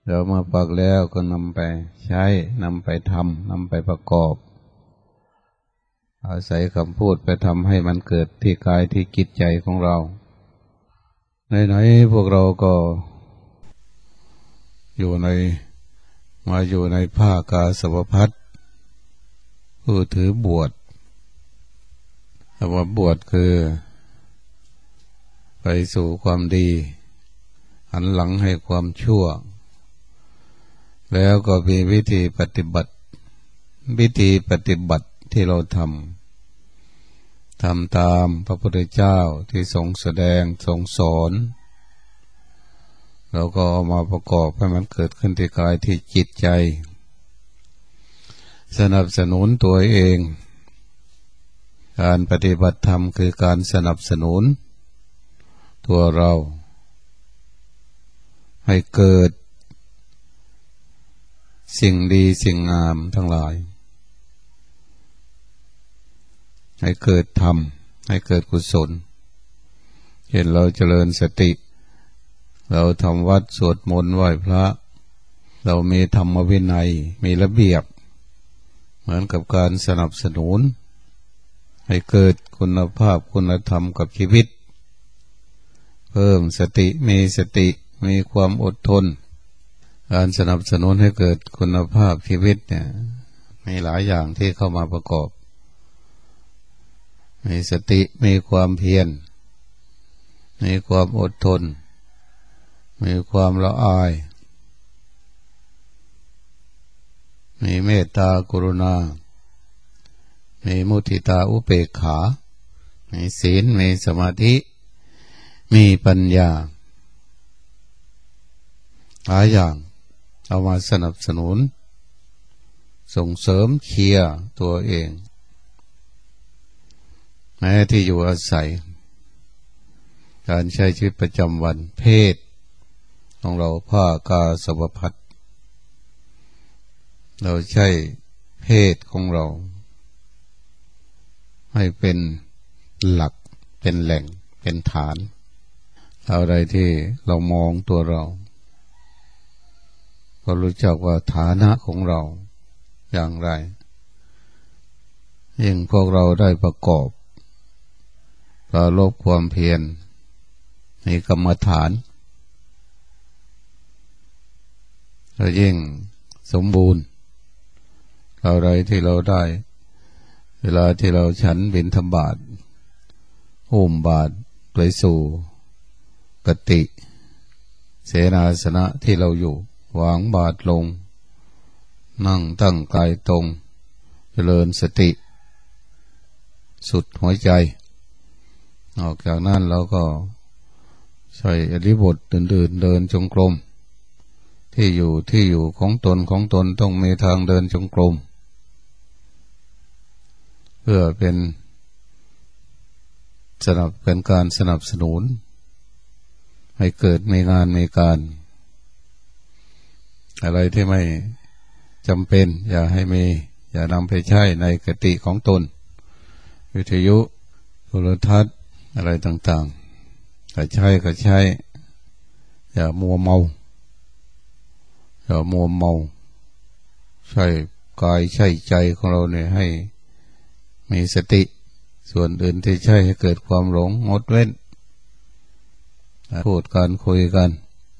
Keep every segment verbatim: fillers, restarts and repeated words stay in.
เรามาปักแล้วก็นำไปใช้นำไปทำนำไปประกอบอาศัยคำพูดไปทำให้มันเกิดที่กายที่จิตใจของเราไหนๆพวกเราก็อยู่ในมาอยู่ในภาคกาสาวพัสผู้ถือบวชคำว่าบวชคือไปสู่ความดีหันหลังให้ความชั่วแล้วก็มีวิธีปฏิบัติวิธีปฏิบัติที่เราทำทำตามพระพุทธเจ้าที่ทรงแสดงทรงสอนเราก็เอามาประกอบให้มันเกิดขึ้นที่กายที่จิตใจสนับสนุนตัวเองการปฏิบัติธรรมคือการสนับสนุนตัวเราให้เกิดสิ่งดีสิ่งงามทั้งหลายให้เกิดธรรมให้เกิดกุศลเห็นเราเจริญสติเราทำวัดสวดมนต์ไหว้พระเรามีธรรมวินัยมีระเบียบเหมือนกับการสนับสนุนให้เกิดคุณภาพคุณธรรมกับชีวิตเพิ่มสติมีสติมีความอดทนการสนับสนุนให้เกิดคุณภาพชีวิตเนี่ยมีหลายอย่างที่เข้ามาประกอบมีสติมีความเพียรมีความอดทนมีความละอายมีเมตตากรุณามีมุทิตาอุเบกขามีศีลมีสมาธิมีปัญญาหลายอย่างเอามาสนับสนุนส่งเสริมเชียร์ตัวเองแม้ที่อยู่อาศัยการใช้ชีวิตประจำวันเพศของเราผ้ากาสาวพัสเราใช้เพศของเราให้เป็นหลักเป็นแหล่งเป็นฐานอะไรที่เรามองตัวเราก็รู้จักว่าฐานะของเราอย่างไรยิ่งพวกเราได้ประกอบปรารภความเพียรในกรรมฐานก็ยิ่งสมบูรณ์อะไรที่เราได้เวลาที่เราฉันบิณฑบาตอุ้มบาตรไปสู่กติเสนาสนะที่เราอยู่วางบาตรลงนั่งตั้งกายตรงเจริญสติสุดหัวใจออกจากนั้นเราก็ใช้อริบทอื่นๆเดินจงกรมที่อยู่ที่อยู่ของตนของตนต้องมีทางเดินจงกรมเพื่อเป็นสนับเป็นการสนับสนุนให้เกิดมีงานมีการอะไรที่ไม่จำเป็นอย่าให้มีอย่านำไปใช้ในกติของตนวิทยุโทรทัศน์อะไรต่างๆก็ใช้ก็ใช้อย่ามัวเมาอย่ามัวเมาใช้กายใช้ใจของเราเนี่ยให้มีสติส่วนอื่นที่ใช้ให้เกิดความหลงงดเว้นพูดกันคุยกัน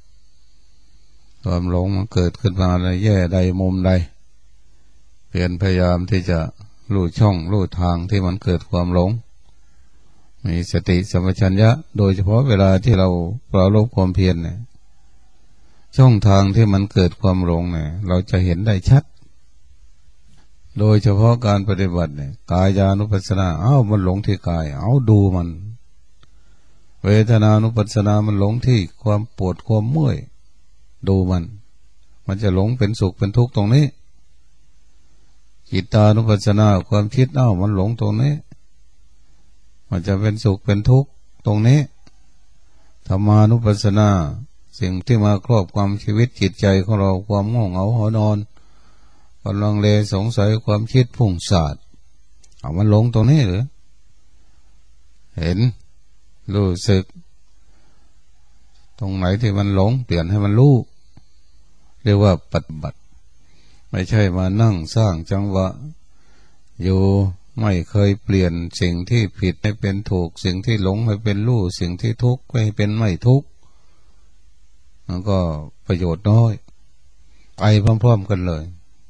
ความหลงมันเกิดขึ้นมาในแย่ใดมุมใดเปลี่ยนพยายามที่จะรู้ช่องรู้ทางที่มันเกิดความหลงมีสติสัมปชัญญะโดยเฉพาะเวลาที่เราปรารภความเพียรเนี่ยช่องทางที่มันเกิดความหลงเนี่ยเราจะเห็นได้ชัดโดยเฉพาะการปฏิบัติเนี่ยกายานุปัสสนาเอ้ามันหลงที่กายเอาดูมันเวทนานุปัสสนามันหลงที่ความปวดความเมื่อยดูมันมันจะหลงเป็นสุขเป็นทุกข์ตรงนี้จิตานุปัสสนาความคิดเอ้ามันหลงตรงนี้มันจะเป็นสุขเป็นทุกข์ตรงนี้ธรรมานุปัสสนาสิ่งที่มาครอบความชีวิตจิตใจของเราความง่วงเหงาหอนอนความลังเลสงสัยความคิดพุ่งสาดเอามันหลงตรงนี้หรือเห็นรู้สึกตรงไหนที่มันหลงเปลี่ยนให้มันรู้เรียกว่าปฏิบัติไม่ใช่มานั่งสร้างจังหวะอยู่ไม่เคยเปลี่ยนสิ่งที่ผิดให้เป็นถูกสิ่งที่หลงให้เป็นรู้สิ่งที่ทุกข์ให้เป็นไม่ทุกข์มันก็ประโยชน์น้อยไปพร้อมๆกันเลย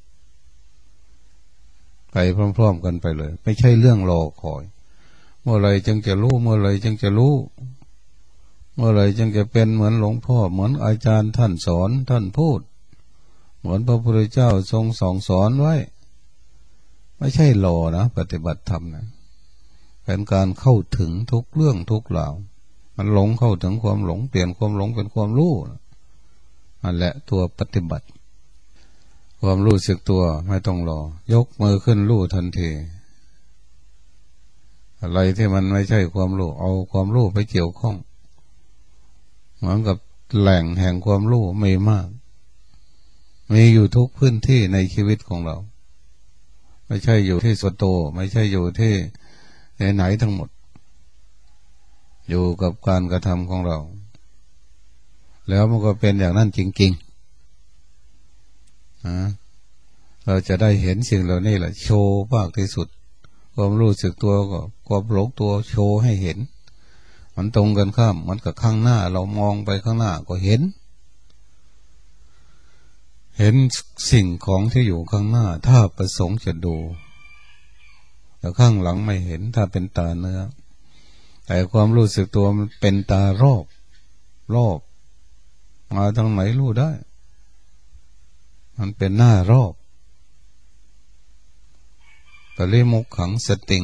ไปพร้อมๆกันไปเลยไม่ใช่เรื่องรอคอยเมื่อไรจึงจะรู้เมื่อไรจึงจะรู้เมื่อไรจึงจะเป็นเหมือนหลวงพ่อเหมือนอาจารย์ท่านสอนท่านพูดเหมือนพระพุทธเจ้าทรงสอนสอนไว้ไม่ใช่รอนะปฏิบัติธรรมนะเป็นการเข้าถึงทุกเรื่องทุกราวมันหลงเข้าถึงความหลงเปลี่ยนความหลงเป็นความรู้นั่นแหละตัวปฏิบัติความรู้สึกตัวไม่ต้องรอยกมือขึ้นรู้ทันทีอะไรที่มันไม่ใช่ความรู้เอาความรู้ไปเกี่ยวข้องเหมือนกับแหล่งแห่งความรู้มีมากมีอยู่ทุกพื้นที่ในชีวิตของเราไม่ใช่อยู่ที่ส่วนตัวไม่ใช่อยู่ที่ไหนๆทั้งหมดอยู่กับการกระทำของเราแล้วมันก็เป็นอย่างนั้นจริงๆนะเราจะได้เห็นสิ่งเหล่านี้แหละโชว์มากที่สุดความรู้สึกตัวก็ความหลงตัวโชว์ให้เห็นมันตรงกันข้ามมันกับข้างหน้าเรามองไปข้างหน้าก็เห็นเห็นสิ่งของที่อยู่ข้างหน้าถ้าประสงค์จะดูแต่ข้างหลังไม่เห็นถ้าเป็นตาเนื้อแต่ความรู้สึกตัวมันเป็นตารอบรอบมาทางไหนรู้ได้มันเป็นหน้ารอบปริมุขขังสติง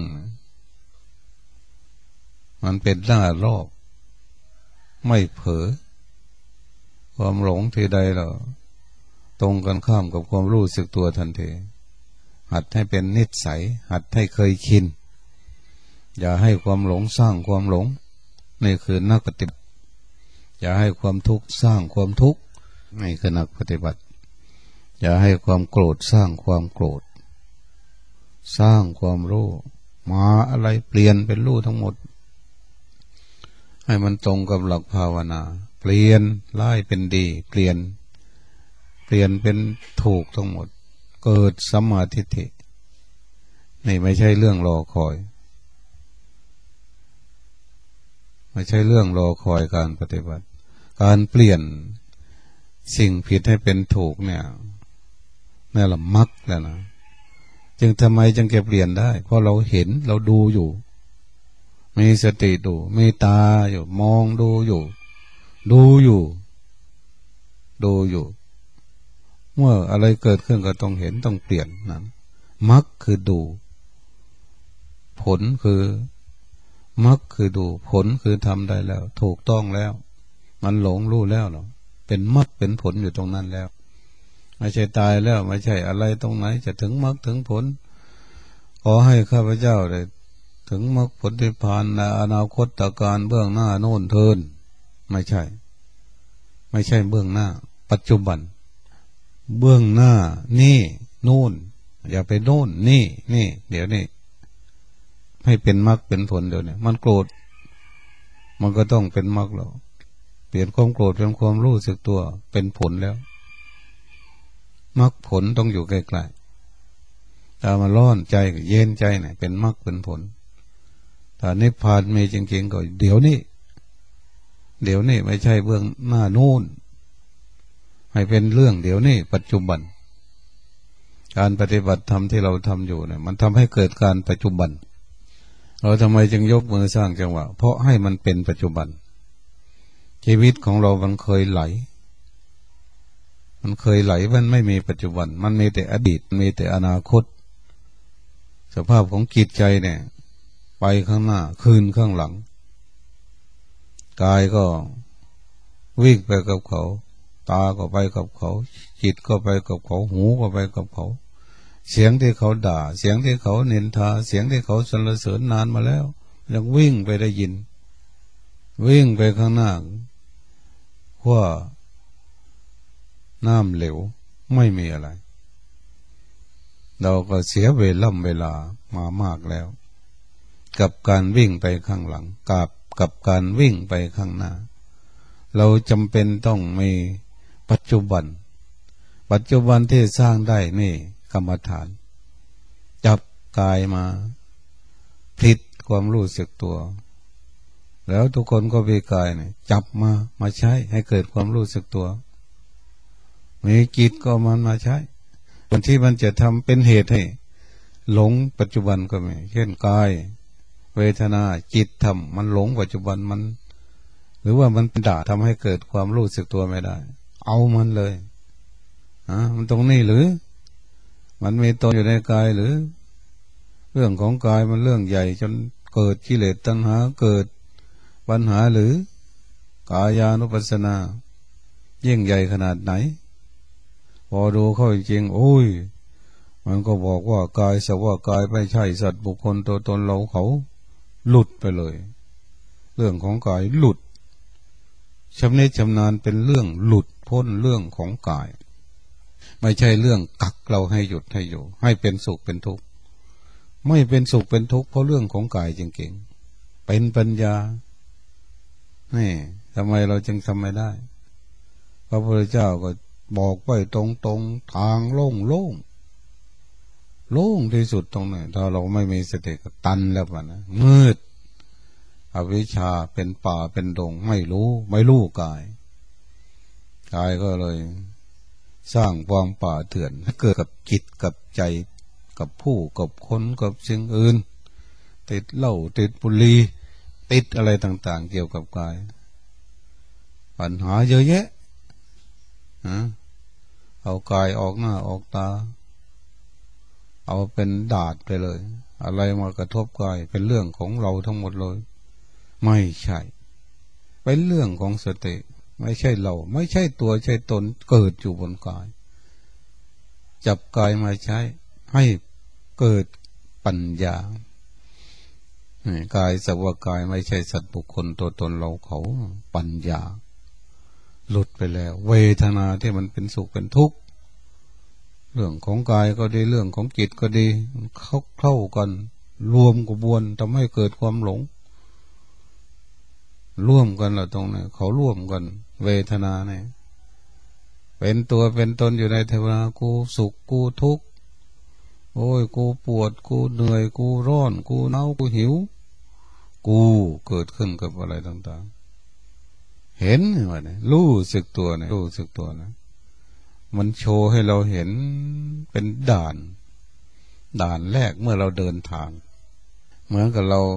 มันเป็นหน้ารอบไม่เผลอความหลงทีใดเราตรงกันข้ามกับความรู้สึกตัวทันทีหัดให้เป็นนิสัยหัดให้เคยชินอย่าให้ความหลงสร้างความหลงนี่คือนักปฏิบัติอย่าให้ความทุกข์สร้างความทุกข์นี่คือนักปฏิบัติอย่าให้ความโกรธสร้างความโกรธสร้างความรู้มาอะไรเปลี่ยนเป็นรู้ทั้งหมดให้มันตรงกับหลักภาวนาเปลี่ยนร้ายเป็นดีเปลี่ยนเปลี่ยนเป็นถูกทั้งหมดเกิดสัมมาทิฏฐินี่ไม่ใช่เรื่องรอคอยไม่ใช่เรื่องรอคอยการปฏิบัติการเปลี่ยนสิ่งผิดให้เป็นถูกเนี่ยนี่แหละมรรคแล้วนะจึงทำไมจึงจะเปลี่ยนได้เพราะเราเห็นเราดูอยู่มีสติดูมีตาอยู่มองดูอยู่ดูอยู่ดูอยู่เมื่ออะไรเกิดขึ้นก็ต้องเห็นต้องเปลี่ยนนั้นมรรคคือดูผลคือมรรคคือดูผลคือทำได้แล้วถูกต้องแล้วมันหลงรู้แล้วหรอเป็นมรรคเป็นผลอยู่ตรงนั้นแล้วไม่ใช่ตายแล้วไม่ใช่อะไรตรงไหนจะถึงมรรคถึงผลขอให้ข้าพเจ้าได้ถึงมรรคผลนิพพานในอนาคตการเบื้องหน้าโน่นเทินไม่ใช่ไม่ใช่เบื้องหน้าปัจจุบันเบื้องหน้านี่นู่นอย่าไปโน่นนี่นี่เดี๋ยวนี้ให้เป็นมรรคเป็นผลเดี๋ยวนี้มันโกรธมันก็ต้องเป็นมรรคแล้วเปลี่ยนความโกรธเป็นความรู้สึกตัวเป็นผลแล้วมรรคผลต้องอยู่ใกล้ๆถ้ามาร้อนใจก็เย็นใจเนี่ยเป็นมรรคเป็นผลถ้านิพพานมีจริงๆก็เดี๋ยวนี้เดี๋ยวนี้ไม่ใช่เบื้องหน้านู่นให้เป็นเรื่องเดี๋ยวนี้ปัจจุบันการปฏิบัติธรรมที่เราทำอยู่เนี่ยมันทำให้เกิดการปัจจุบันเราทำไมจึงยกมือสร้างจังหวะเพราะให้มันเป็นปัจจุบันชีวิตของเรามันเคยไหลมันเคยไหลมันไม่มีปัจจุบันมันมีแต่อดีตมีแต่อนาคตสภาพของจิตใจเนี่ยไปข้างหน้าคืนข้างหลังกายก็วิ่งไปกับเขาตาก็ไปกับเขาจิตก็ไปกับเขาหูก็ไปกับเขาเสียงที่เขาด่าเสียงที่เขานินทาเสียงที่เขาสรรเสริญนานมาแล้วยังวิ่งไปได้ยินวิ่งไปข้างหน้าว่าน้ำเหลวไม่มีอะไรเราก็เสียเวลาเวลามามากแล้วกับการวิ่งไปข้างหลังกับกับการวิ่งไปข้างหน้าเราจำเป็นต้องมีปัจจุบันปัจจุบันที่สร้างได้นี่กรรมฐานจับกายมาพลิกความรู้สึกตัวแล้วทุกคนก็มีกายเนี่ยจับมามาใช้ให้เกิดความรู้สึกตัวมีจิตก็มันมาใช้บางที่มันจะทำเป็นเหตุให้หลงปัจจุบันก็มีเช่นกายเวทนาจิตทำมันหลงปัจจุบันมันหรือว่ามันด่าทำให้เกิดความรู้สึกตัวไม่ได้เอามันเลยอ่ะมันตรงนี้หรือมันมีตนอยู่ในกายหรือเรื่องของกายมันเรื่องใหญ่จนเกิดกิเลสตัณหาเกิดปัญหาหรือกายานุปัสสนายิ่งใหญ่ขนาดไหนพอดูเข้าจริงโอ้ยมันก็บอกว่ากายสักว่ากายไม่ใช่สัตว์บุคคลตัวตนเราเขาหลุดไปเลยเรื่องของกายหลุดชำนิชำนาญเป็นเรื่องหลุดพ้นเรื่องของกายไม่ใช่เรื่องกักเราให้หยุดให้อยู่ให้เป็นสุขเป็นทุกข์ไม่เป็นสุขเป็นทุกข์เพราะเรื่องของกายจริงๆเป็นปัญญานี่ทำไมเราจึงทำไม่ได้พระพุทธเจ้าก็บอกไว้ตรงๆทางโล่งโล่งโล่งที่สุดตรงไหนถ้าเราไม่มีสติก็ตันแล้วป่ะนะมืดอวิชชาเป็นป่าเป็นดงไม่รู้ไม่รู้กายกายก็เลยสร้างความป่าเถื่อนให้เกิดกับจิตกับใจกับผู้กับคนกับสิ่งอื่นติดเหล้าติดบุหรี่ติดอะไรต่างๆเกี่ยวกับกายปัญหาเยอะแยะนะเอากายออกหน้าออกตาเอาเป็นดาษไปเลยอะไรมากระทบกายเป็นเรื่องของเราทั้งหมดเลยไม่ใช่เป็นเรื่องของสติไม่ใช่เราไม่ใช่ตัวใช่ตนเกิดอยู่บนกายจับกายมาใช้ให้เกิดปัญญากายสักว่ากายไม่ใช่สัตว์บุคคลตัวตนเราเขาปัญญาหลุดไปแล้วเวทนาที่มันเป็นสุขเป็นทุกข์เรื่องของกายก็ดีเรื่องของจิตก็ดีเข้าเข้ากันรวมกระบวนทำให้เกิดความหลงร่วมกันแล้วตรงนี้เขาร่วมกันเวทนาเนี่ยเป็นตัวเป็นตนอยู่ในเทวนากูสุขกูทุกข์โอ้ยกูปวดกูเหนื่อยกูร้อนกูหนาวกูหิวกูเกิดขึ้นกับอะไรต่างๆเห็นไหมเนี่ยรู้สึกตัวเนี่ยรู้สึกตัวนะมันโชว์ให้เราเห็นเป็นด่านด่านแรกเมื่อเราเดินทางเหมือนกับเรา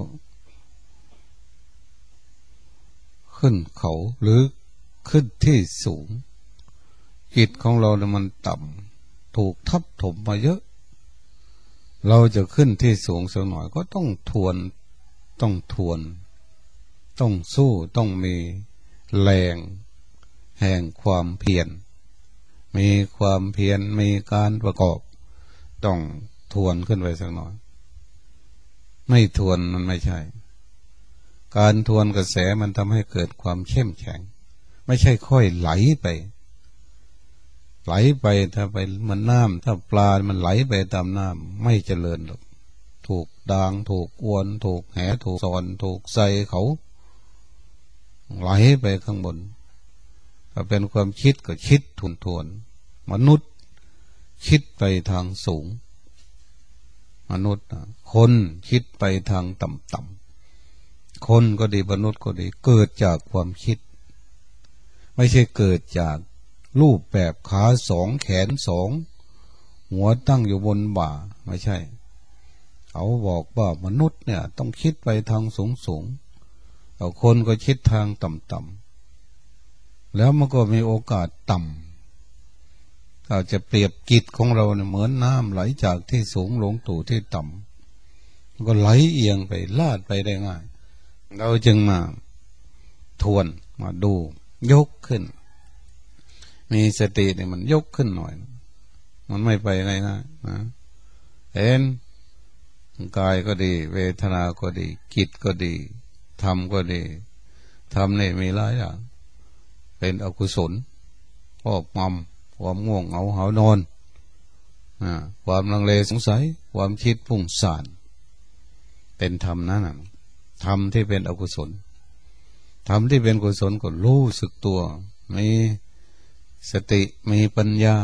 ขึ้นเขาหรือขึ้นที่สูงจิตของเราเนี่ยมันต่ำถูกทับถมมาเยอะเราจะขึ้นที่สูงสักหน่อยก็ต้องทวนต้องทวนต้องสู้ต้องมีแรงแห่งความเพียรมีความเพียรมีการประกอบต้องทวนขึ้นไปสักหน่อยไม่ทวนมันไม่ใช่การทวนกระแสมันทำให้เกิดความเข้มแข็งไม่ใช่ค่อยไหลไปไหลไปถ้าไปมันน้ำถ้าปลามันไหลไปตามน้ำไม่เจริญหรอกถูกดางถูกอวนถูกแหถูกสอนถูกใส่เขาไหลไปข้างบนถ้าเป็นความคิดก็คิดทุนทวนมนุษย์คิดไปทางสูงมนุษย์คนคิดไปทางต่ำๆคนก็ดีมนุษย์ก็ดีเกิดจากความคิดไม่ใช่เกิดจากรูปแบบขาสองแขนสองหัวตั้งอยู่บนบ่าไม่ใช่เขาบอกว่ามนุษย์เนี่ยต้องคิดไปทางสูงสูงเอาคนก็คิดทางต่ำๆแล้วมันก็มีโอกาสต่ำถ้าจะเปรียบจิตของเราเนี่ยเหมือนน้ำไหลจากที่สูงลงสู่ที่ต่ำก็ไหลเอียงไปลาดไปได้ง่ายเราจึงมาทวนมาดูยกขึ้นมีสติเนี่ยมันยกขึ้นหน่อยมันไม่ไปง่ายๆนะเห็นกายก็ดีเวทนาก็ดีจิตก็ดีธรรมก็ดีธรรมเนี่ยมีหลายอย่างเป็นอกุศลครอบงำความง่วงเหงาหานอนความลังเลสงสัยความคิดพุ่งซ่านเป็นธรรมนั่นน่ะธรรมที่เป็นอกุศลธรรมที่เป็นกุศลก็รู้สึกตัวมีสติมีปัญญา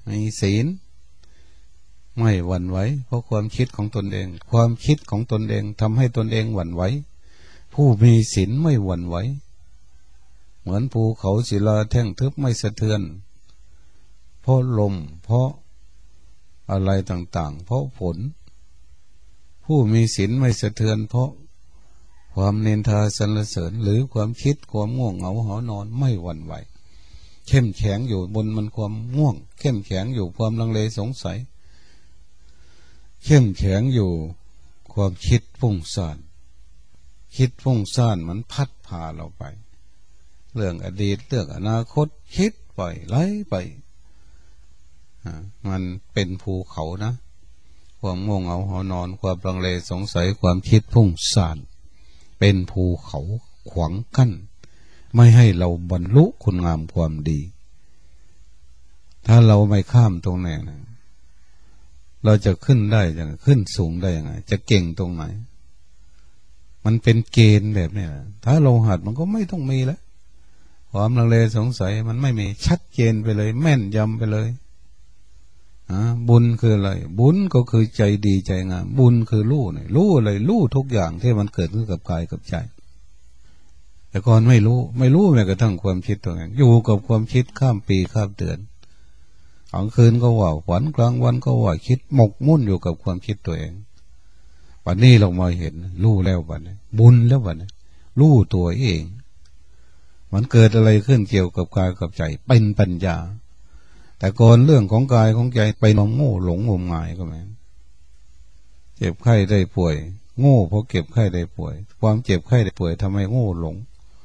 มีศีลไม่หวั่นไหวเพราะความคิดของตนเองความคิดของตนเองทำให้ตนเองหวั่นไหวผู้มีศีลไม่หวั่นไหวเหมือนภูเขาศิลาแท่งทึบไม่สะเทือนเพราะลมเพราะอะไรต่างๆเพราะฝนผู้มีศีลไม่สะเทือนเพราะความเนินทาสรรเสริญหรือความคิดความง่วงเหงาหานอนไม่หวั่นไหวเข้มแข็งอยู่บนมันความง่วงเข้มแข็งอยู่ความลังเลสงสัยเข้มแข็งอยู่ความคิดฟุ้งซ่านคิดฟุ้งซ่านมันพัดพาเราไปเรื่องอดีตเรื่องอนาคตคิดไปไหลไปมันเป็นภูเขานะความง่วงเหงาหานอนความลังเลสงสัยความคิดฟุ้งซ่านเป็นภูเขาขวางกั้นไม่ให้เราบรรลุคุณงามความดีถ้าเราไม่ข้ามตรงไหนนะเราจะขึ้นได้ยังไงขึ้นสูงได้ยังไงจะเก่งตรงไหนมันเป็นเกณฑ์แบบนี้ถ้าเราหัดมันก็ไม่ต้องมีแล้วความลังเลสงสัยมันไม่มีชัดเจนไปเลยแม่นยำไปเลยบุญคืออะไรบุญก็คือใจดีใจงามบุญคือรู้เนี่ยรู้อะไรรู้ทุกอย่างที่มันเกิดขึ้นกับกายกับใจแต่ก่อนไม่รู้ไม่รู้แม้กระทั่งความคิดตัวเองอยู่กับความคิดข้ามปีข้ามเดือนกลางคืนก็ว่าฝันกลางวันก็ว่าคิดหมกมุ่นอยู่กับความคิดตัวเองวันนี้เรามาเห็นรู้แล้ววันนี้บุญแล้ววันนี้รู้ตัวเองมันเกิดอะไรขึ้นเกี่ยวกับกายกับใจเป็นปัญญาแต่ก่อนเรื่องของกายของใจไปนองโง่หลงงมงายก็แม่เจ็บไข้ได้ป่วยโง่เพราะเก็บไข้ได้ป่วยความเจ็บไข้ได้ป่วยทำให้โง่หลง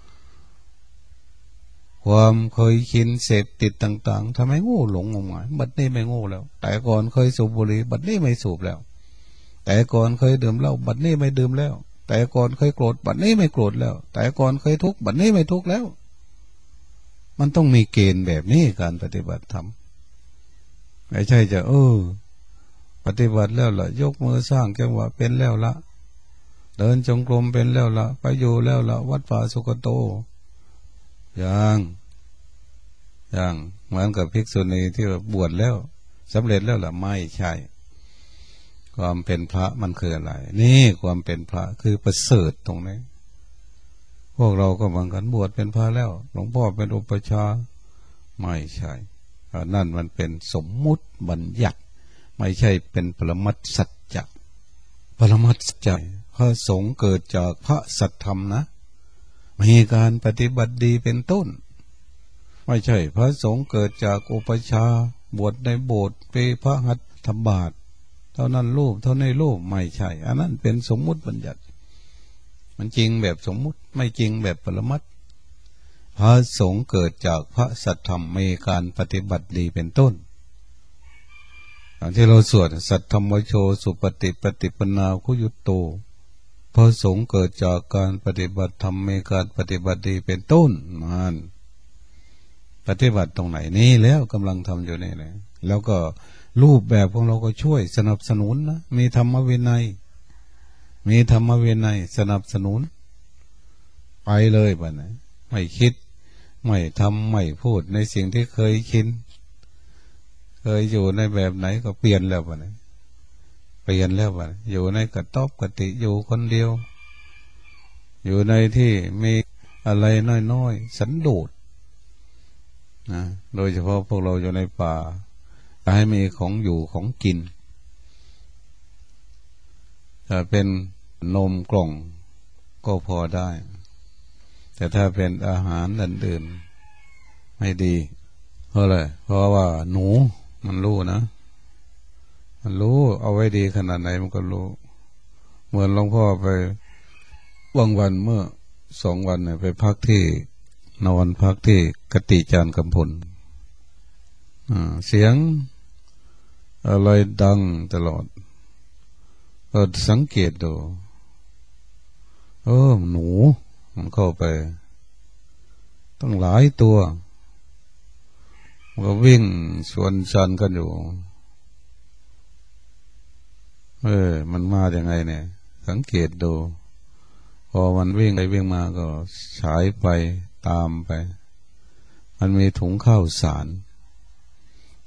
ความเคยชินเสพติดต่างๆทำให้โง่หลงงมงายบัดนี้ไม่โง่แล้วแต่ก่อนเคยสูบบุหรี่บัดนี้ไม่สูบแล้วแต่ก่อนเคยดื่มเหล้าบัดนี้ไม่ดื่มแล้วแต่ก่อนเคยโกรธบัดนี้ไม่โกรธแล้วแต่ก่อนเคยทุกข์บัดนี้ไม่ทุกข์แล้วมันต้องมีเกณฑ์แบบนี้การปฏิบัติธรรมไม่ใช่จะเออปฏิบัติแล้วล่ะยกมือสร้างจังหวะเป็นแล้วละเดินจงกรมเป็นแล้วละไปอยู่แล้วละวัดป่าสุกโตอย่างอย่างเหมือนกับภิกษุณีที่บวชแล้วสำเร็จแล้วล่ะไม่ใช่ความเป็นพระมันคืออะไรนี่ความเป็นพระคือประเสริฐตรงนี้พวกเราก็บางกันบวชเป็นพระแล้วหลวงพ่อเป็นอุปชฌาย์ไม่ใช่นั่นมันเป็นสมมุติบัญญัติไม่ใช่เป็นปรมัตถสัจจะปรมัตถสัจจะพระสงฆ์เกิดจากพระสัทธรรมนะมีการปฏิบัติดีเป็นต้นไม่ใช่พระสงฆ์เกิดจากอุปชฌาย์บวชในโบสถ์ไปพระหัตถบาทเท่านั้นรูปเท่านี้รูปไม่ใช่อันนั้นเป็นสมมุติบัญญัติมันจริงแบบสมมุติไม่จริงแบบปรมัตถ์พระสงฆ์เกิดจากพระสัทธรรมมีการปฏิบัติดีเป็นต้นอย่างที่เราสวดสัทธรรมโชสุปฏิปฏิปนาคุยุตโตพระสงฆ์เกิดจากการปฏิบัติธรรมมีการปฏิบัติดีเป็นต้นนั่นปฏิบัติตรงไหนนี่แล้วกำลังทำอยู่นี่แหละแล้วก็รูปแบบของเราก็ช่วยสนับสนุนนะมีธรรมวินัยมีธรรมวินัยสนับสนุนไปเลยบ้านะไม่คิดไม่ทำไม่พูดในสิ่งที่เคยคิดเคยอยู่ในแบบไหนก็เปลี่ยนแล้วบ้านะเปลี่ยนแล้วบ้านะอยู่ในกระต๊อบกติอยู่คนเดียวอยู่ในที่มีอะไรน้อยๆสันโดษนะโดยเฉพาะพวกเราอยู่ในป่าให้มีของอยู่ของกินถ้าเป็นนมกล่องก็พอได้แต่ถ้าเป็นอาหารอื่นๆไม่ดีเพราะอะไรเพราะว่าหนูมันรู้นะมันรู้เอาไว้ดีขนาดไหนมันก็รู้เหมือนหลวงพ่อไปบางวันเมื่อสองวันเนี่ยไปพักที่นอนพักที่กติจานกำพลเสียงอะไรดังตลอดก็สังเกตดูเออหนูมันเข้าไปต้องหลายตัวมันก็วิ่งสวนชันกันอยู่เออมันมาอย่างไงเนี่ยสังเกตดูพอมันวิ่งไปวิ่งมาก็ฉายไปตามไปมันมีถุงข้าวสารไป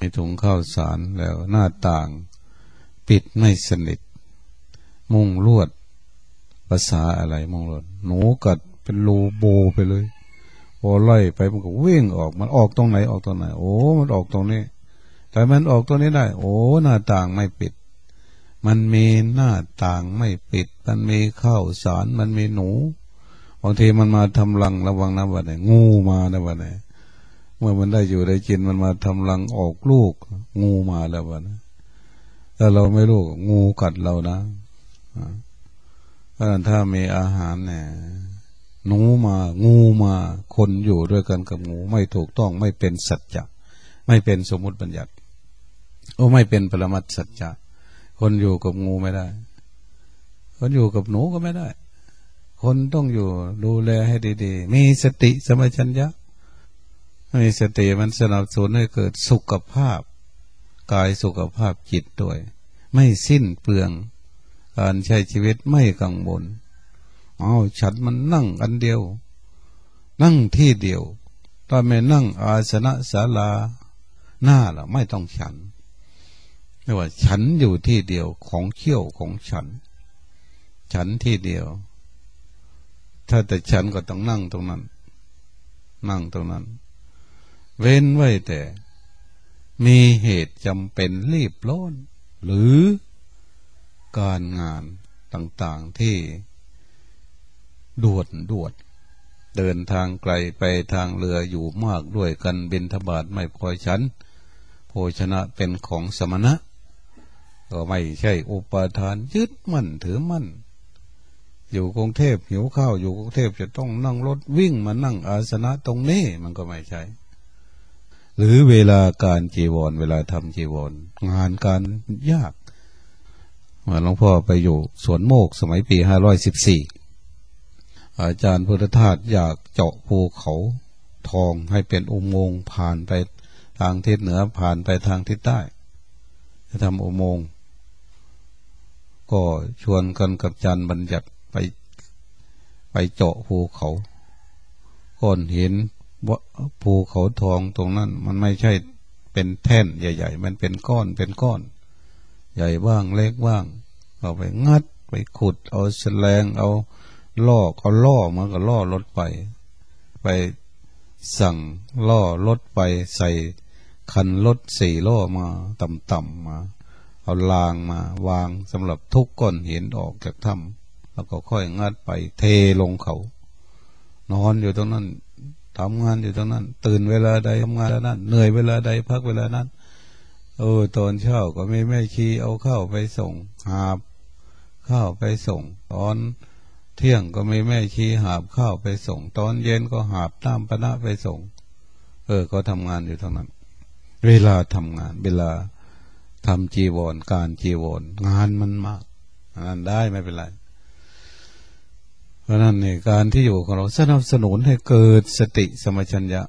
ในถุงข้าวสารแล้วหน้าต่างปิดไม่สนิทมุงลวดภาษาอะไรมุงลวดหนูกัดเป็นรูโบไปเลยพอไล่ไปมันก็วิ่งออกมันออกตรงไหนออกตรงไหนโอ้มันออกตรงนี้แต่มันออกตรงนี้ได้โอ้หน้าต่างไม่ปิดมันมีหน้าต่างไม่ปิดมันมีข้าวสารมันมีหนูบางทีมันมาทำรังระวังนะวันไหนงูมานะวันไหนเมื่อมันได้อยู่ได้กินมันมาทำรังออกลูกงูมาแล้ววันนะถ้าเราไม่รู้งูกัดเรานะเพราะฉะนั้นถ้ามีอาหารเนี่ยหนูมางูมาคนอยู่ด้วยกันกับงูไม่ถูกต้องไม่เป็นสัจจะไม่เป็นสมมุติบัญญัติโอ้ไม่เป็นปรมัตถสัจจะคนอยู่กับงูไม่ได้คนอยู่กับหนูก็ไม่ได้คนต้องอยู่ดูแลให้ดีๆมีสติสมัชัญญะมีสติมันสนับสนุนให้เกิดสุขภาพกายสุขภาพจิตด้วยไม่สิ้นเปลืองการใช้ชีวิตไม่กังวลเอาฉันมันนั่งอันเดียวนั่งที่เดียวถ้าไม่นั่งอาสนะศาลาหน้าล่ะไม่ต้องฉันเรียกว่าฉันอยู่ที่เดียวของเขี้ยวของฉันฉันที่เดียวถ้าแต่ฉันก็ต้องนั่งตรงนั้นนั่งตรงนั้นเว้นไว้แต่มีเหตุจำเป็นรีบร้อนหรือการงานต่างๆที่ด่วนด่วนเดินทางไกลไปทางเรืออยู่มากด้วยกันบิณฑบาตไม่พอฉันโภชนะเป็นของสมณะก็ไม่ใช่อุปทานยึดมั่นถือมั่นอยู่กรุงเทพหิวข้าวอยู่กรุงเทพจะต้องนั่งรถวิ่งมานั่งอาสนะตรงนี้มันก็ไม่ใช่หรือเวลาการจีวรเวลาทำจีวรงานการยากเมื่อหลวงพ่อไปอยู่สวนโมกสมัยปีห้าร้อยสิบสี่อาจารย์พุทธทาสอยากเจาะภูเขาทองให้เป็นอุโมงค์ผ่านไปทางทิศเหนือผ่านไปทางทิศใต้จะทำอุโมงค์ก็ชวนกันกับอาจารย์บัญญัติไปไปเจาะภูเขาก้อนเห็นว่าภูเขาทองตรงนั้นมันไม่ใช่เป็นแท่นใหญ่ๆมันเป็นก้อนเป็นก้อนใหญ่บ้างเล็กบ้างเอาไปงัดไปขุดเอาแฉลงเอาล่อเอาล่อมันก็ล่อรถไปไปสั่งล่อรถไปใส่คันรถสี่ล้อมาต่ำๆมาเอารางมาวางสำหรับทุกก้อนหินออกจากถ้ำแล้วก็ค่อยงัดไปเทลงเขานอนอยู่ตรงนั้นทำงานอยู่ตรงนั้นตื่นเวลาใดทำงานเวลานั้นเหนื่อยเวลาใดพักเวลานั้นเออตอนเช้าก็ไม่แม่ชีเอาข้าวไปส่งหาบข้าวไปส่งตอนเที่ยงก็ไม่แม่ชีหาบข้าวไปส่งตอนเย็นก็หาบน้ำปนะไปส่งเออก็ทำงานอยู่ตรงนั้นเวลาทำงานเวลาทำจีวรการจีวรงานมันมากงานได้ไม่เป็นไรเพราะนั้นเนี่ยการที่อยู่ของเราสนับสนุนให้เกิดสติสัมปชัญญะ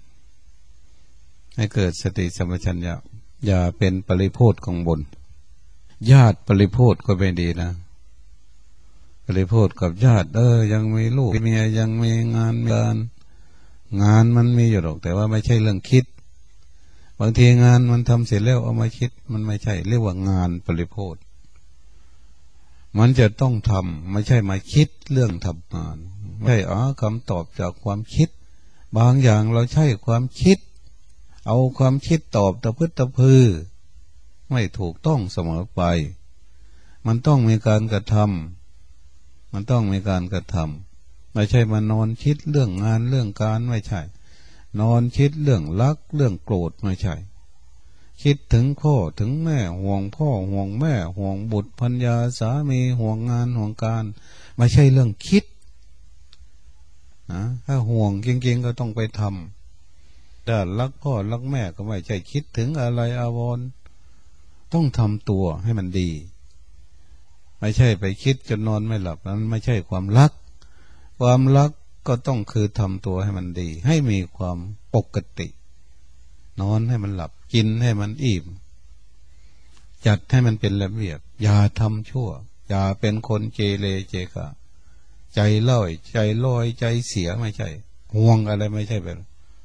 ให้เกิดสติสัมปชัญญะอย่าเป็นปริโภทของบนญาติปริโภทก็ไม่ดีนะปริโภทกับญาติเออยังมีลูกเมียยังมีงานมีการงานมันมีอยู่หรอกแต่ว่าไม่ใช่เรื่องคิดบางทีงานมันทำเสร็จแล้วเอามาคิดมันไม่ใช่เรียกว่างานปริโภทมันจะต้องทำไม่ใช่มาคิดเรื่องทำงานไม่ใช่อ๋อคำตอบจากความคิดบางอย่างเราใช้ความคิดเอาความคิดตอบตะพึดตะพือไม่ถูกต้องเสมอไปมันต้องมีการกระทำมันต้องมีการกระทำไม่ใช่มานอนคิดเรื่องงานเรื่องการไม่ใช่นอนคิดเรื่องรักเรื่องโกรธไม่ใช่คิดถึงพ่อถึงแม่ห่วงพ่อห่วงแม่ห่วงบุตรภรรยาสามีห่วงงานห่วงการไม่ใช่เรื่องคิดนะถ้าห่วงจริงๆก็ต้องไปทำถ้ารักพ่อรักแม่ก็ไม่ใช่คิดถึงอะไรอาวรณ์ต้องทำตัวให้มันดีไม่ใช่ไปคิดจนนอนไม่หลับนั้นไม่ใช่ความรักความรักก็ต้องคือทำตัวให้มันดีให้มีความปกตินอนให้มันหลับกินให้มันอิ่มจัดให้มันเป็นระเบียบอย่าทำชั่วอย่าเป็นคนเจเลเจกะใจลอยใจลอยใจเสียไม่ใช่ห่วงอะไรไม่ใช่แบบ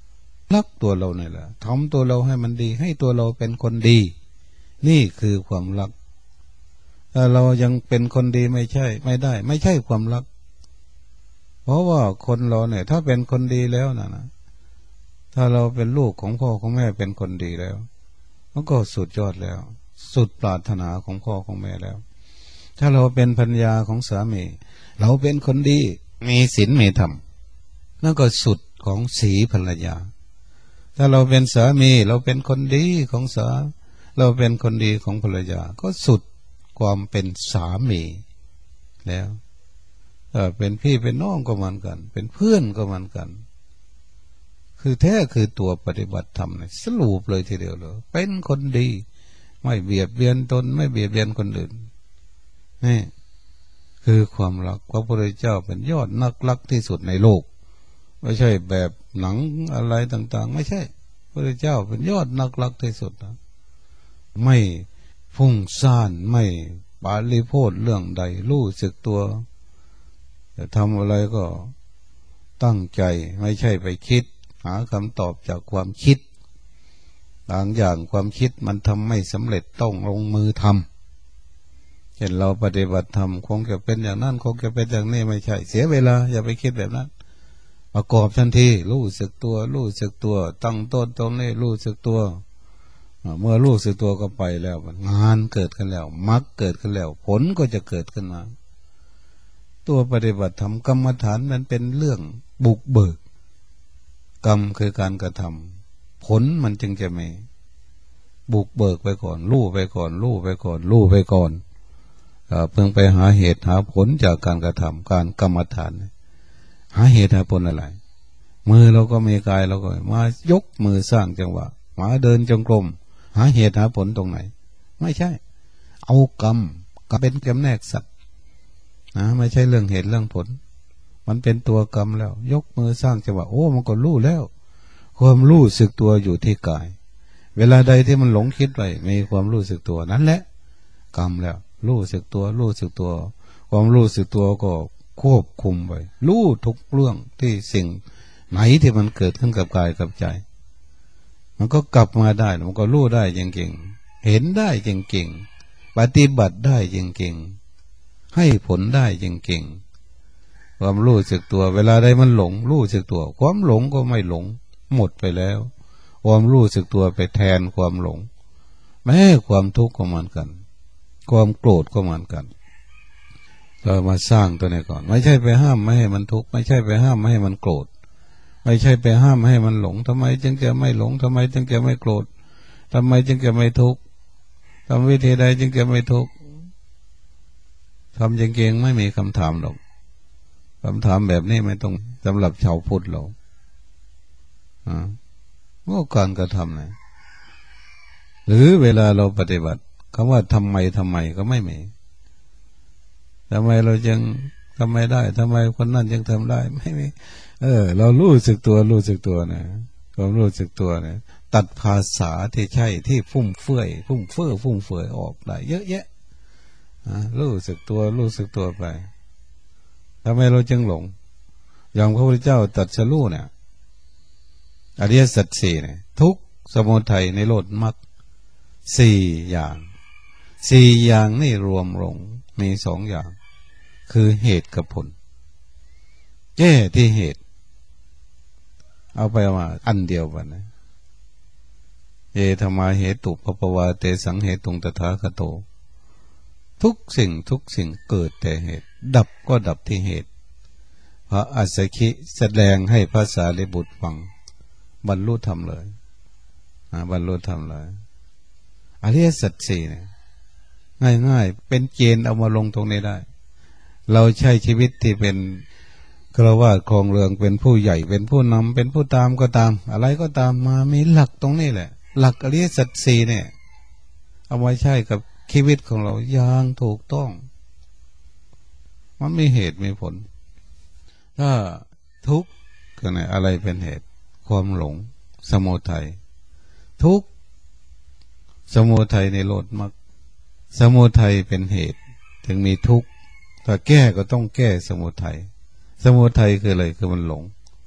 รักตัวเราเนี่ยแหละทำตัวเราให้มันดีให้ตัวเราเป็นคนดีนี่คือความรักถ้าเรายังเป็นคนดีไม่ใช่ไม่ได้ไม่ใช่ความรักเพราะว่าคนเราเนี่ยถ้าเป็นคนดีแล้วนะนะถ้าเราเป็นลูกของพ่อของแม่เป็นคนดีแล้วมันก็สุดยอดแล้วสุดปรารถนาของพ่อของแม่แล้วถ้าเราเป็นภรรยาของสามีเราเป็นคนดีมีศีลมีธรรมนั่นก็สุดของสีภรรยาถ้าเราเป็นสามีเราเป็นคนดีของสาเราเป็นคนดีของภรรยาก็สุดความเป็นสามีแล้วเออเป็นพี่เป็นน้องก็เหมือนกันเป็นเพื่อนก็เหมือนกันคือแท้คือตัวปฏิบัติธรรมเนี่ยสรุปเลยทีเดียวเลยเป็นคนดีไม่เบียดเบียนตนไม่เบียดเบียนคนอื่นนี่คือความรักพระพุทธเจ้าเป็นยอดนักรักที่สุดในโลกไม่ใช่แบบหนังอะไรต่างๆไม่ใช่พระพุทธเจ้าเป็นยอดนักรักที่สุดนะไม่ฟุ้งซ่านไม่ปาลิโพธเรื่องใดรู้สึกตัวจะทำอะไรก็ตั้งใจไม่ใช่ไปคิดหาคำตอบจากความคิดบางอย่างความคิดมันทำไม่สำเร็จต้องลงมือทำเห็นเราปฏิบัติธรรมคงจะเป็นอย่างนั้นคงจะเป็นอย่างนี้ไม่ใช่เสียเวลาอย่าไปคิดแบบนั้นประกอบทันทีรู้สึกตัวรู้สึกตัวตั้งต้นตรงนี้รู้สึกตัวเมื่อรู้สึกตัวก็ไปแล้วงานเกิดขึ้นแล้วมรรคเกิดขึ้นแล้วผลก็จะเกิดขึ้นมาตัวปฏิบัติธรรมกรรมฐานมันเป็นเรื่องบุกเบิกกรรมคือการกระทำผลมันจึงจะมีบุกเบิกไปก่อนรู้ไปก่อนรู้ไปก่อนรู้ไปก่อนเพิ่งไปหาเหตุหาผลจากการกระทำการกรรมฐานหาเหตุหาผลอะไรมือเราก็มีกายเราก็มายกมือสร้างจังหวะมาเดินจงกรมหาเหตุหาผลตรงไหนไม่ใช่เอากรรมก็เป็นกรรมแนกสัตว์นะไม่ใช่เรื่องเหตุเรื่องผลมันเป็นตัวกรรมแล้วยกมือสร้างจังหวะโอ้มันก็รู้แล้วความรู้สึกตัวอยู่ที่กายเวลาใดที่มันหลงคิดไปมีความรู้สึกตัวนั่นแหละกรรมแล้วรู้สึกตัวรู้สึกตัวความรู้สึกตัวก็ควบคุมไปรู้ทุกเรื่องที่สิ่งไหนที่มันเกิดขึ้นกับกายกับใจมันก็กลับมาได้มันก็รู้ได้จริงๆเห็นได้จริงๆปฏิบัติได้จริงๆให้ผลได้จริงๆความรู้สึกตัวเวลาใดมันหลงรู้สึกตัวความหลงก็ไม่หลงหมดไปแล้วความรู้สึกตัวไปแทนความหลงแม้ความทุกข์ก็เหมือนกันความโกรธก็เหมือนกันเรามาสร้างตัวนี้ก่อนไม่ใช่ไปห้ามไม่ให้มันทุกข์ไม่ใช่ไปห้ามไม่ให้มันโกรธไม่ใช่ไปห้ามให้มันหลงทำไมจึงจะไม่หลงทำไมจึงจะไม่โกรธทำไมจึงจะไม่ทุกข์ทำวิธีใดจึงจะไม่ทุกข์ทำจริงๆไม่มีคำถามหรอกคำถามแบบนี้ไม่ต้องสำหรับชาวพุทธเราอ่าว่าการกระทำนะหรือเวลาเราปฏิบัติคำว่าทำไมทำไมก็ไม่มีทำไมเราจึงทำไม่ได้ทำไมคนนั้นจึงทำได้ไม่มีเออเรารู้สึกตัวรู้สึกตัวนะความรู้สึกตัวเนี่ยตัดภาษาที่ใช่ที่ฟุ่มเฟือยฟุ่มเฟื่อฟุ่มเฟือยออกได้เยอะแยะรู้สึกตัวรู้สึกตัวไปทำไมเราจึงหลงอย่างพระพุทธเจ้าตรัสรู้เนี่ยอริยสัจสี่เนี่ยทุกสมุทัยในโลดมรรคสี่อย่างสี่อย่างนี่รวมลงมีสองอย่างคือเหตุกับผลแก้ที่เหตุเอาไปมาอันเดียวกันนะเยธรรมาเหตุปปวาเตสังเหตุตุงตถาคโตทุกสิ่งทุกสิ่งเกิดแต่เหตุดับก็ดับที่เหตุพระอัสสคิแสดงให้พระสารีบุตรฟังบรรลุธรรมเลยบรรลุธรรมเลยอริยสัจสี่เนี่ยง่ายๆเป็นเกณฑ์เอามาลงตรงนี้ได้เราใช้ชีวิตที่เป็นฆราวาสครองเรืองเป็นผู้ใหญ่เป็นผู้นำเป็นผู้ตามก็ตามอะไรก็ตามมามีหลักตรงนี้แหละหลักอริยสัจสี่เนี่ยเอาไว้ใช้กับชีวิตของเราอย่างถูกต้องมันมีเหตุมีผลถ้าทุกข์ก็ไหนอะไรเป็นเหตุความหลงสมุทัยทุกข์สมุทัยในโลดมรรคสมุทัยเป็นเหตุถึงมีทุกข์ถ้าแก้ก็ต้องแก้สมุทัยสมุทัยคืออะไรคือมันหลง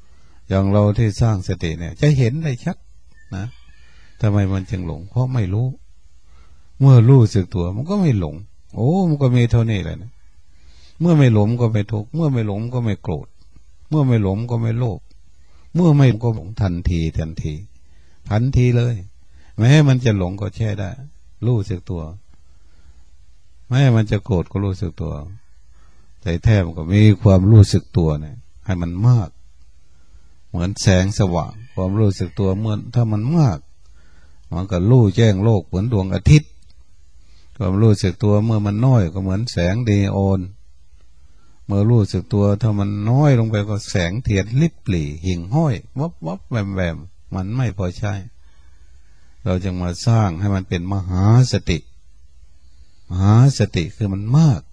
อย่างเราที่สร้างสติเนี่ยจะเห็นได้ชัดนะทำไมมันจึงหลงเพราะไม่รู้เมื่อรู้สึกตัวมันก็ไม่หลงโอ้มันก็มีเท่านี้แหละนะเมื่อไม่หลงก็ไม่ทุกข์เมื่อไม่หลงก็ไม่โกรธเมื่อไม่หลงก็ไม่โลภเมื่อไม่ก็หลงทันทีทันทีทันทีเลยแม้มันจะหลงก็แช่ได้รู้สึกตัวแม้มันจะโกรธก็รู้สึกตัวแต่แท้มันก็มีความรู้สึกตัวเนี่ยให้มันมากเหมือนแสงสว่างความรู้สึกตัวเมื่อถ้ามันมากมันก็รู้แจ้งโลกเหมือนดวงอาทิตย์ความรู้สึกตัวเมื่อมันน้อยก็เหมือนแสงนีออนเมื่อรู้สึกตัวถ้ามันน้อยลงไปก็แสงเทียนลิบหลี่หิ่งห้อยวับวับแวมแวมมันไม่พอใช้เราจึงมาสร้างให้มันเป็นมหาสติมหาสติคือมันมาก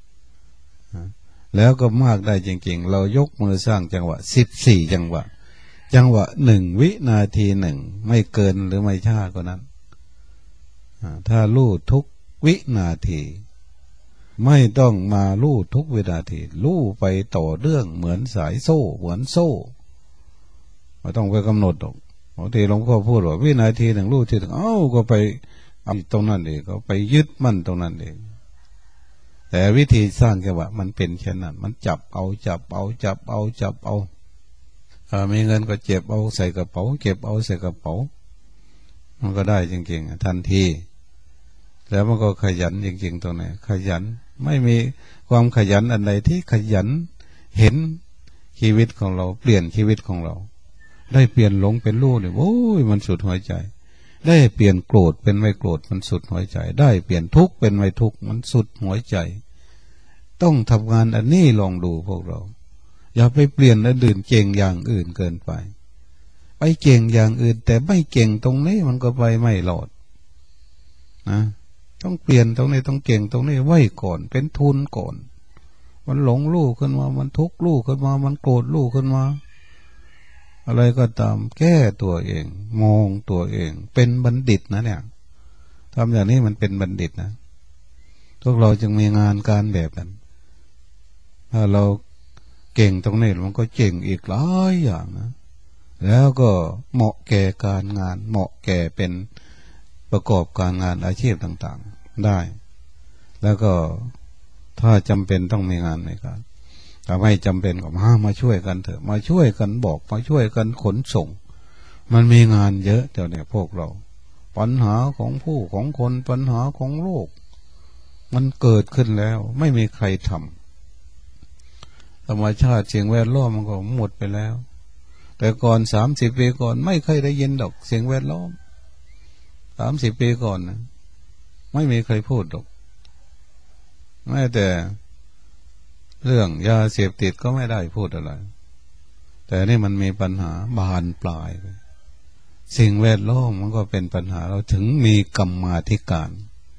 แล้วก็มากได้จริงๆเรายกมือสร้างจังหวะสิบสี่จังหวะจังหวะหนึ่งวินาทีหนึ่งไม่เกินหรือไม่ช้ากว่านั้นถ้าลู่ทุกวินาทีไม่ต้องมาลู่ทุกวินาทีลู่ไปต่อเรื่องเหมือนสายโซ่เหมือนโซ่ไม่ต้องไปกำหนดหรอกบางทีหลวงพ่อพูดว่าวินาทีหนึ่งลู่ที่ถึงเอ้าก็ไปเอาตรงนั้นเองก็ไปยึดมั่นตรงนั้นเองแต่วิธีสร้างจังหวะมันเป็นเช่นนั้นมันจับเอาจับเอาจับเอาจับเอาถ้ามีเงินก็เจ็บเอาใส่กระเป๋าเก็บเอาใส่กระเป๋ามันก็ได้จริงๆทันทีแล้วมันก็ขยันจริงๆตรงไหนขยันไม่มีความขยันอันใดที่ขยันเห็นชีวิตของเราเปลี่ยนชีวิตของเราได้เปลี่ยนหลงเป็นรู้เนี่ยโอ้ยมันสุดหัวใจได้เปลี่ยนโกรธเป็นไม่โกรธมันสุดหัวใจได้เปลี่ยนทุกข์เป็นไม่ทุกข์มันสุดหัวใจต้องทำงานอันนี้ลองดูพวกเราอย่าไปเปลี่ยนและดื่นเก่งอย่างอื่นเกินไปไปเก่งอย่างอื่นแต่ไม่เก่งตรงนี้มันก็ไปไม่รอดนะต้องเปลี่ยนตรงนี้ต้องเก่งตรงนี้ไว้ก่อนเป็นทุนก่อนมันหลงลูกขึ้นมามันทุกข์ลูกขึ้นมามันโกรธลูกขึ้นมาอะไรก็ตามแก้ตัวเองมองตัวเองเป็นบัณฑิตนะเนี่ยทำอย่างนี้มันเป็นบัณฑิตนะพวกเราจึงมีงานการแบบนั้นถ้าเราเก่งตรงนี้มันก็เก่งอีกหลายอย่างนะแล้วก็เหมาะแก่การงานเหมาะแก่เป็นประกอบการงานอาชีพต่างๆได้แล้วก็ถ้าจำเป็นต้องมีงานในการถ้าไม่จำเป็นก็มามาช่วยกันเถอะมาช่วยกันบอกมาช่วยกันขนส่งมันมีงานเยอะเดี๋ยวนี้พวกเราปัญหาของผู้ของคนปัญหาของโลกมันเกิดขึ้นแล้วไม่มีใครทำธรรมชาติเสียงแวดล้อมมันก็หมดไปแล้วแต่ก่อนสามสิบปีก่อนไม่เคยได้ยินดอกเสียงแวดล้อมสามสิบปีก่อนนะไม่มีใครพูดหรอกแม้แต่เรื่องยาเสพติดก็ไม่ได้พูดอะไรแต่นี่มันมีปัญหาบานปลายสิ่งแวดล้อมมันก็เป็นปัญหาเราถึงมีกรรมาธิการ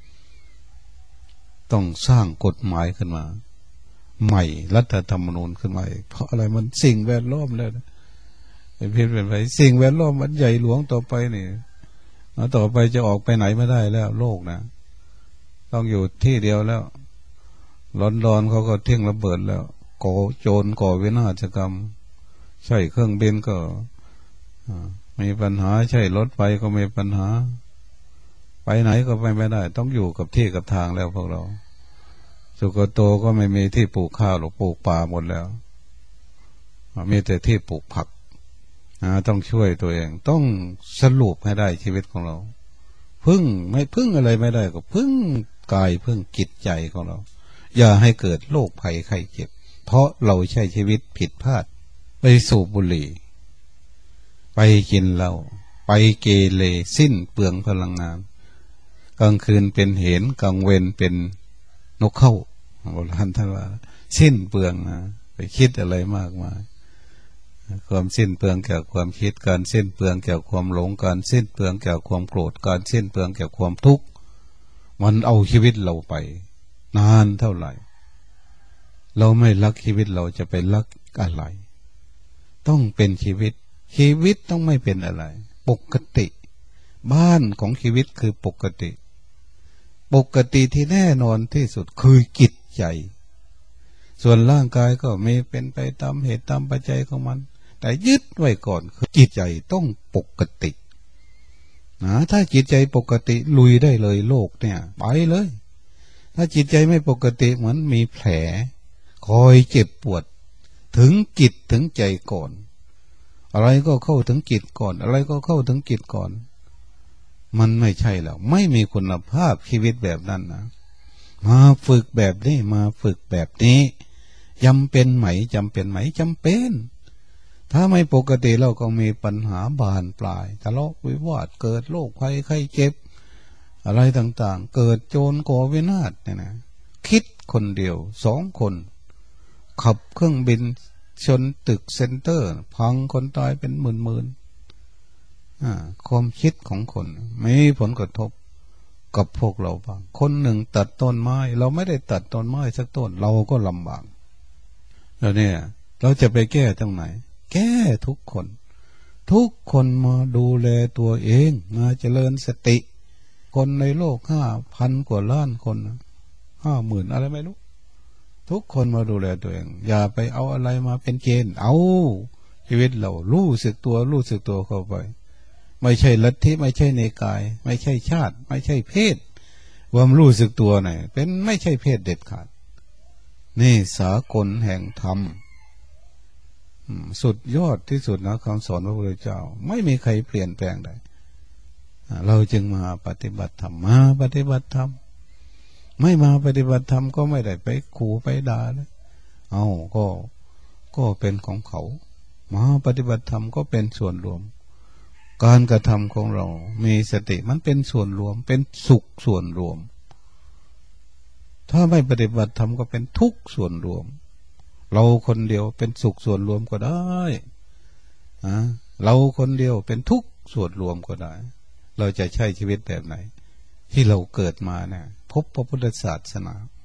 ต้องสร้างกฎหมายขึ้นมาใหม่รัฐธรรมนูญขึ้นมาเพราะอะไรมันสิ่งแวดล้อมแล้วเป็นเพี้ยนเป็นไปสิ่งแวดล้อมมันใหญ่หลวงต่อไปนี่ต่อไปจะออกไปไหนไม่ได้แล้วโลกนะต้องอยู่ที่เดียวแล้วร้อนร้อนเขาก็ทิ้งระเบิดแล้วก่อโจรก่อวินาศกรรมใช่เครื่องบินก็มีปัญหาใช่รถไฟก็มีปัญหาไปไหนก็ไปไม่ได้ต้องอยู่กับที่กับทางแล้วพวกเราสุโกโตก็ไม่มีที่ปลูกข้าวหรือปลูกป่าหมดแล้วมีแต่ที่ปลูกผักต้องช่วยตัวเองต้องสรุปให้ได้ชีวิตของเราพึ่งไม่พึ่งอะไรไม่ได้ก็พึ่งกายพึ่งจิตใจของเราอย่าให้เกิดโรคภัยไข้เจ็บเพราะเราใช้ชีวิตผิดพลาดไปสูบบุหรี่ไปกินเหล้าไปเกเรสิ้นเปลืองพลังงานกลางคืนเป็นเหนกลางเวรเป็นนกเข้าโบราณท่านว่าสิ้นเปลืองนะไปคิดอะไรมากมายความสิ้นเปลืองเกี่ยวกับความคิดการสิ้นเปลืองเกี่ยวกับความหลงการสิ้นเปลืองเกี่ยวกับความโกรธการสิ้นเปลืองเกี่ยวกับความทุกข์มันเอาชีวิตเราไปนานเท่าไหร่เราไม่รักชีวิตเราจะไปรักอะไรต้องเป็นชีวิตชีวิตต้องไม่เป็นอะไรปกติบ้านของชีวิตคือปกติปกติที่แน่นอนที่สุดคือจิตใจส่วนร่างกายก็มีเป็นไปตามเหตุตามปัจจัยของมันแต่ยึดไว้ก่อนคือจิตใจต้องปกตินะถ้าจิตใจปกติลุยได้เลยโลกเนี่ยไปเลยถ้าจิตใจไม่ปกติเหมือนมีแผลคอยเจ็บปวดถึงจิตถึงใจก่อนอะไรก็เข้าถึงจิตก่อนอะไรก็เข้าถึงจิตก่อนมันไม่ใช่แล้วไม่มีคุณภาพชีวิตแบบนั้นนะมาฝึกแบบนี้มาฝึกแบบนี้จำเป็นไหมจำเป็นไหมจำเป็นถ้าไม่ปกติเราก็มีปัญหาบานปลายทะเลาะวิวาทเกิดโรคภัยไข้เจ็บอะไรต่างๆเกิดโจรก่อวินาศเนี่ยนะคิดคนเดียวสองคนขับเครื่องบินชนตึกเซ็นเตอร์พังคนตายเป็นหมื่นๆความคิดของคนมีผลกระทบกับพวกเราบ้างคนหนึ่งตัดต้นไม้เราไม่ได้ตัดต้นไม้สักต้นเราก็ลำบากแล้วเนี่ยเราจะไปแก้ตรงไหนแก้ทุกคนทุกคนมาดูแลตัวเองมาเจริญสติคนในโลกห้าพันกว่าล้านคนห้าหมื่นอะไรไม่รู้ทุกคนมาดูแลตัวเองอย่าไปเอาอะไรมาเป็นเกณฑ์เอาชีวิตเรารู้สึกตัวรู้สึกตัวเข้าไปไม่ใช่ลัทธิไม่ใช่ในกายไม่ใช่ชาติไม่ใช่เพศความรู้สึกตัวไหนเป็นไม่ใช่เพศเด็ดขาดนี่สากลแห่งธรรมสุดยอดที่สุดนะคำสอนพระพุทธเจ้าไม่มีใครเปลี่ยนแปลงได้เราจึงมาปฏิบัติธรรมมาปฏิบัติธรรมไม่มาปฏิบัติธรรมก็ไม่ได้ไปขู่ไปด่าเลยเอาก็ก็เป็นของเขามาปฏิบัติธรรมก็เป็นส่วนรวมการกระทำของเรามีสติมันเป็นส่วนรวมเป็นสุขส่วนรวมถ้าไม่ปฏิบัติธรรมก็เป็นทุกข์ส่วนรวมเราคนเดียวเป็นสุขส่วนรวมก็ได้อะเราคนเดียวเป็นทุกข์ส่วนรวมก็ได้เราจะใช้ชีวิตแบบไหนที่เราเกิดมาเนี่ยพบพระพุทธศาสนา